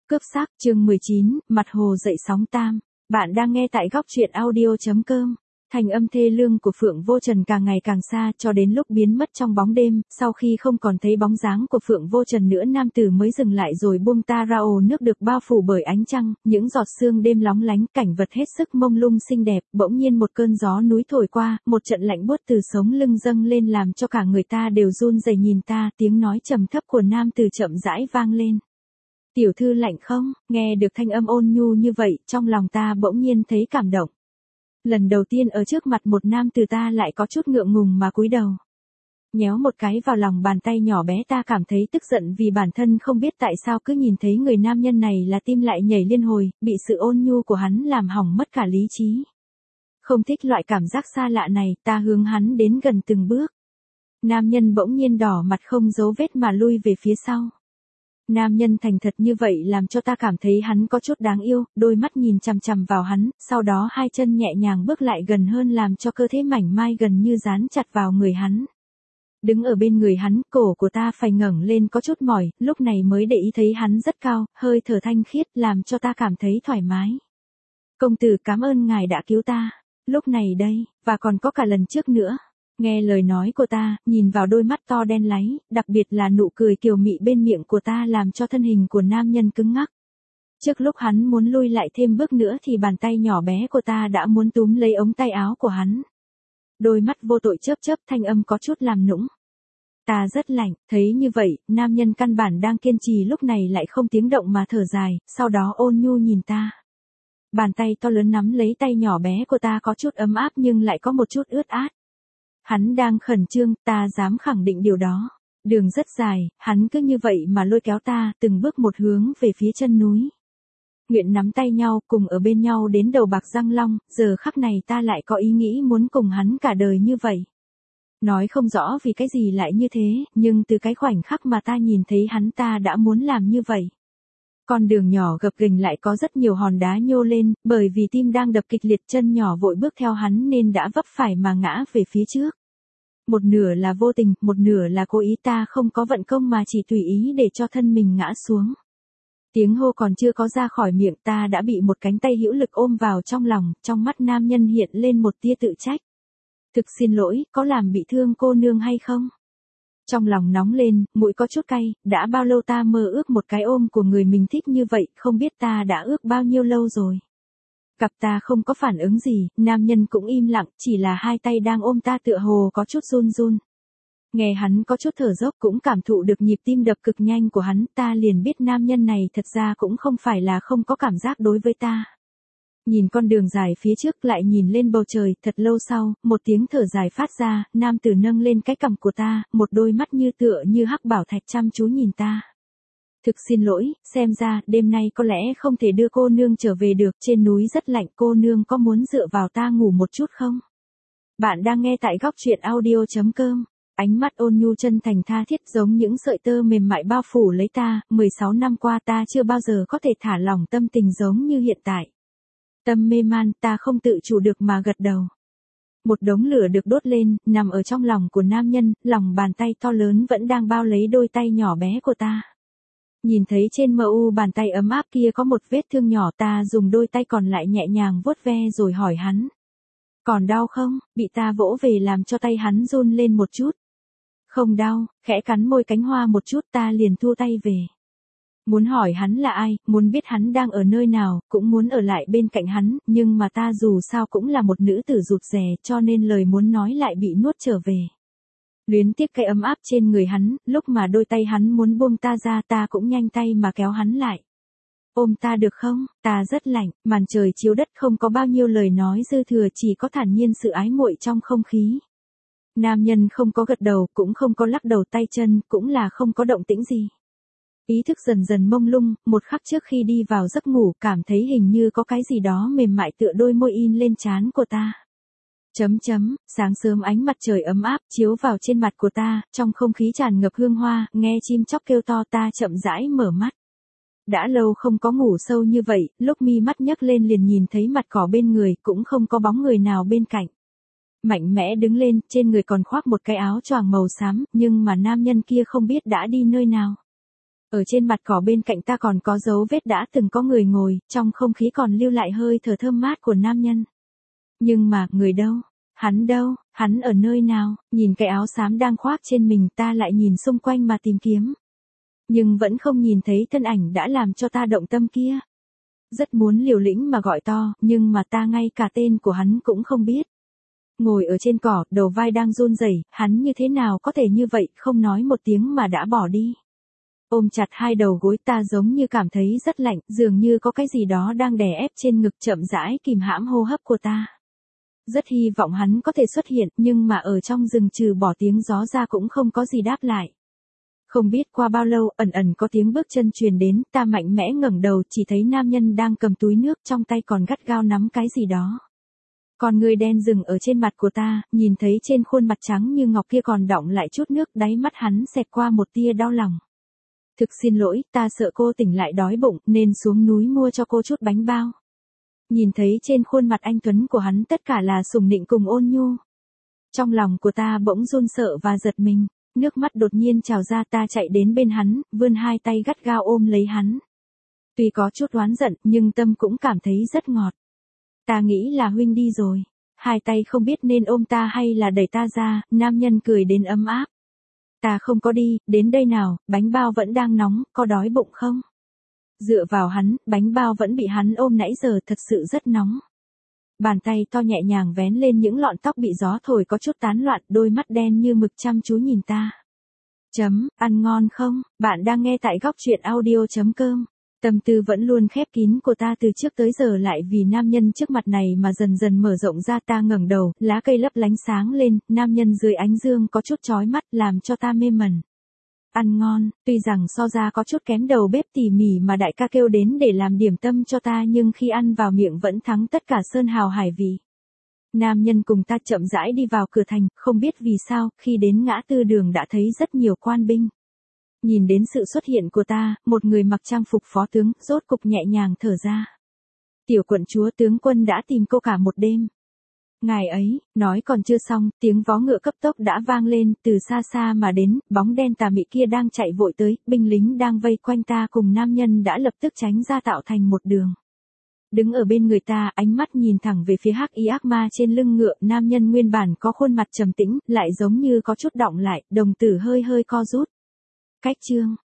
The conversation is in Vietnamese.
Cướp xác, chương 19, mặt hồ dậy sóng tam. Bạn đang nghe tại góc truyện audio.com. Thành âm thê lương của Phượng Vô Trần càng ngày càng xa cho đến lúc biến mất trong bóng đêm, sau khi không còn thấy bóng dáng của Phượng Vô Trần nữa nam tử mới dừng lại rồi buông ta ra ồ nước được bao phủ bởi ánh trăng, những giọt sương đêm lóng lánh, cảnh vật hết sức mông lung xinh đẹp, bỗng nhiên một cơn gió núi thổi qua, một trận lạnh buốt từ sống lưng dâng lên làm cho cả người ta đều run rẩy nhìn ta, tiếng nói trầm thấp của nam tử chậm rãi vang lên. Tiểu thư lạnh không? Nghe được thanh âm ôn nhu như vậy, trong lòng ta bỗng nhiên thấy cảm động. Lần đầu tiên ở trước mặt một nam tử ta lại có chút ngượng ngùng mà cúi đầu. Nhéo một cái vào lòng bàn tay nhỏ bé ta cảm thấy tức giận vì bản thân không biết tại sao cứ nhìn thấy người nam nhân này là tim lại nhảy liên hồi, bị sự ôn nhu của hắn làm hỏng mất cả lý trí. Không thích loại cảm giác xa lạ này, ta hướng hắn đến gần từng bước. Nam nhân bỗng nhiên đỏ mặt không giấu vết mà lui về phía sau. Nam nhân thành thật như vậy làm cho ta cảm thấy hắn có chút đáng yêu, đôi mắt nhìn chằm chằm vào hắn, sau đó hai chân nhẹ nhàng bước lại gần hơn làm cho cơ thể mảnh mai gần như dán chặt vào người hắn. Đứng ở bên người hắn, cổ của ta phải ngẩng lên có chút mỏi, lúc này mới để ý thấy hắn rất cao, hơi thở thanh khiết làm cho ta cảm thấy thoải mái. Công tử cảm ơn ngài đã cứu ta, lúc này đây, và còn có cả lần trước nữa. Nghe lời nói của ta, nhìn vào đôi mắt to đen láy, đặc biệt là nụ cười kiều mị bên miệng của ta làm cho thân hình của nam nhân cứng ngắc. Trước lúc hắn muốn lui lại thêm bước nữa thì bàn tay nhỏ bé của ta đã muốn túm lấy ống tay áo của hắn. Đôi mắt vô tội chớp chớp thanh âm có chút làm nũng. Ta rất lạnh, thấy như vậy, nam nhân căn bản đang kiên trì lúc này lại không tiếng động mà thở dài, sau đó ôn nhu nhìn ta. Bàn tay to lớn nắm lấy tay nhỏ bé của ta có chút ấm áp nhưng lại có một chút ướt át. Hắn đang khẩn trương, ta dám khẳng định điều đó. Đường rất dài, hắn cứ như vậy mà lôi kéo ta, từng bước một hướng về phía chân núi. Nguyện nắm tay nhau, cùng ở bên nhau đến đầu bạc răng long, giờ khắc này ta lại có ý nghĩ muốn cùng hắn cả đời như vậy. Nói không rõ vì cái gì lại như thế, nhưng từ cái khoảnh khắc mà ta nhìn thấy hắn ta đã muốn làm như vậy. Con đường nhỏ gập ghềnh lại có rất nhiều hòn đá nhô lên, bởi vì tim đang đập kịch liệt chân nhỏ vội bước theo hắn nên đã vấp phải mà ngã về phía trước. Một nửa là vô tình, một nửa là cố ý ta không có vận công mà chỉ tùy ý để cho thân mình ngã xuống. Tiếng hô còn chưa có ra khỏi miệng ta đã bị một cánh tay hữu lực ôm vào trong lòng, trong mắt nam nhân hiện lên một tia tự trách. Thực xin lỗi, có làm bị thương cô nương hay không? Trong lòng nóng lên, mũi có chút cay, đã bao lâu ta mơ ước một cái ôm của người mình thích như vậy, không biết ta đã ước bao nhiêu lâu rồi. Gặp ta không có phản ứng gì, nam nhân cũng im lặng, chỉ là hai tay đang ôm ta tựa hồ có chút run run. Nghe hắn có chút thở dốc cũng cảm thụ được nhịp tim đập cực nhanh của hắn, ta liền biết nam nhân này thật ra cũng không phải là không có cảm giác đối với ta. Nhìn con đường dài phía trước lại nhìn lên bầu trời, thật lâu sau, một tiếng thở dài phát ra, nam tử nâng lên cái cằm của ta, một đôi mắt như tựa như hắc bảo thạch chăm chú nhìn ta. Thực xin lỗi, xem ra, đêm nay có lẽ không thể đưa cô nương trở về được, trên núi rất lạnh, cô nương có muốn dựa vào ta ngủ một chút không? Bạn đang nghe tại góc truyện audio.com. Ánh mắt ôn nhu chân thành tha thiết giống những sợi tơ mềm mại bao phủ lấy ta, 16 năm qua ta chưa bao giờ có thể thả lỏng tâm tình giống như hiện tại. Tâm mê man, ta không tự chủ được mà gật đầu. Một đống lửa được đốt lên, nằm ở trong lòng của nam nhân, lòng bàn tay to lớn vẫn đang bao lấy đôi tay nhỏ bé của ta. Nhìn thấy trên mu bàn tay ấm áp kia có một vết thương nhỏ, ta dùng đôi tay còn lại nhẹ nhàng vuốt ve rồi hỏi hắn. Còn đau không? Bị ta vỗ về làm cho tay hắn run lên một chút. Không đau, khẽ cắn môi cánh hoa một chút ta liền thu tay về. Muốn hỏi hắn là ai, muốn biết hắn đang ở nơi nào, cũng muốn ở lại bên cạnh hắn, nhưng mà ta dù sao cũng là một nữ tử rụt rè cho nên lời muốn nói lại bị nuốt trở về. Luyến tiếc cái ấm áp trên người hắn, lúc mà đôi tay hắn muốn buông ta ra ta cũng nhanh tay mà kéo hắn lại. Ôm ta được không, ta rất lạnh, màn trời chiếu đất không có bao nhiêu lời nói dư thừa chỉ có thản nhiên sự ái muội trong không khí. Nam nhân không có gật đầu, cũng không có lắc đầu tay chân, cũng là không có động tĩnh gì. Ý thức dần dần mông lung, một khắc trước khi đi vào giấc ngủ cảm thấy hình như có cái gì đó mềm mại tựa đôi môi in lên trán của ta. Sáng sớm ánh mặt trời ấm áp chiếu vào trên mặt của ta, trong không khí tràn ngập hương hoa, nghe chim chóc kêu to ta chậm rãi mở mắt. Đã lâu không có ngủ sâu như vậy, lúc mi mắt nhấc lên liền nhìn thấy mặt cỏ bên người, cũng không có bóng người nào bên cạnh. Mạnh mẽ đứng lên, trên người còn khoác một cái áo choàng màu xám, nhưng mà nam nhân kia không biết đã đi nơi nào. Ở trên mặt cỏ bên cạnh ta còn có dấu vết đã từng có người ngồi, trong không khí còn lưu lại hơi thở thơm mát của nam nhân. Nhưng mà, người đâu? Đâu? Hắn ở nơi nào? Nhìn cái áo xám đang khoác trên mình, ta lại nhìn xung quanh mà tìm kiếm. Nhưng vẫn không nhìn thấy thân ảnh đã làm cho ta động tâm kia. Rất muốn liều lĩnh mà gọi to, nhưng mà ta ngay cả tên của hắn cũng không biết. Ngồi ở trên cỏ, đầu vai đang run rẩy, hắn như thế nào có thể như vậy, không nói một tiếng mà đã bỏ đi. Ôm chặt hai đầu gối, ta giống như cảm thấy rất lạnh, dường như có cái gì đó đang đè ép trên ngực, chậm rãi kìm hãm hô hấp của ta. Rất hy vọng hắn có thể xuất hiện, nhưng mà ở trong rừng trừ bỏ tiếng gió ra cũng không có gì đáp lại. Không biết qua bao lâu, ẩn ẩn có tiếng bước chân truyền đến, ta mạnh mẽ ngẩng đầu, chỉ thấy nam nhân đang cầm túi nước, trong tay còn gắt gao nắm cái gì đó. Con người đen dừng ở trên mặt của ta, nhìn thấy trên khuôn mặt trắng như ngọc kia còn đọng lại chút nước, đáy mắt hắn xẹt qua một tia đau lòng. Thực xin lỗi, ta sợ cô tỉnh lại đói bụng, nên xuống núi mua cho cô chút bánh bao. Nhìn thấy trên khuôn mặt anh tuấn của hắn tất cả là sủng nịnh cùng ôn nhu. Trong lòng của ta bỗng run sợ và giật mình, nước mắt đột nhiên trào ra, ta chạy đến bên hắn, vươn hai tay gắt gao ôm lấy hắn. Tuy có chút oán giận, nhưng tâm cũng cảm thấy rất ngọt. Ta nghĩ là huynh đi rồi. Hai tay không biết nên ôm ta hay là đẩy ta ra, nam nhân cười đến ấm áp. Ta không có đi, đến đây nào, bánh bao vẫn đang nóng, có đói bụng không? Dựa vào hắn, bánh bao vẫn bị hắn ôm nãy giờ, thật sự rất nóng. Bàn tay to nhẹ nhàng vén lên những lọn tóc bị gió thổi có chút tán loạn, đôi mắt đen như mực chăm chú nhìn ta. Ăn ngon không? Bạn đang nghe tại góc truyện audio.com. Tâm tư vẫn luôn khép kín của ta từ trước tới giờ lại vì nam nhân trước mặt này mà dần dần mở rộng ra, ta ngẩng đầu, lá cây lấp lánh sáng lên, nam nhân dưới ánh dương có chút chói mắt làm cho ta mê mẩn. Ăn ngon, tuy rằng so ra có chút kém đầu bếp tỉ mỉ mà đại ca kêu đến để làm điểm tâm cho ta, nhưng khi ăn vào miệng vẫn thắng tất cả sơn hào hải vị. Nam nhân cùng ta chậm rãi đi vào cửa thành, không biết vì sao, khi đến ngã tư đường đã thấy rất nhiều quan binh. Nhìn đến sự xuất hiện của ta, một người mặc trang phục phó tướng, rốt cục nhẹ nhàng thở ra. Tiểu quận chúa, tướng quân đã tìm cô cả một đêm. Ngài ấy, nói còn chưa xong, tiếng vó ngựa cấp tốc đã vang lên, từ xa xa mà đến, bóng đen tà mị kia đang chạy vội tới, binh lính đang vây quanh ta cùng nam nhân đã lập tức tránh ra tạo thành một đường. Đứng ở bên người ta, ánh mắt nhìn thẳng về phía Hắc Y ác ma trên lưng ngựa, nam nhân nguyên bản có khuôn mặt trầm tĩnh, lại giống như có chút đọng lại, đồng tử hơi hơi co rút. Cách chương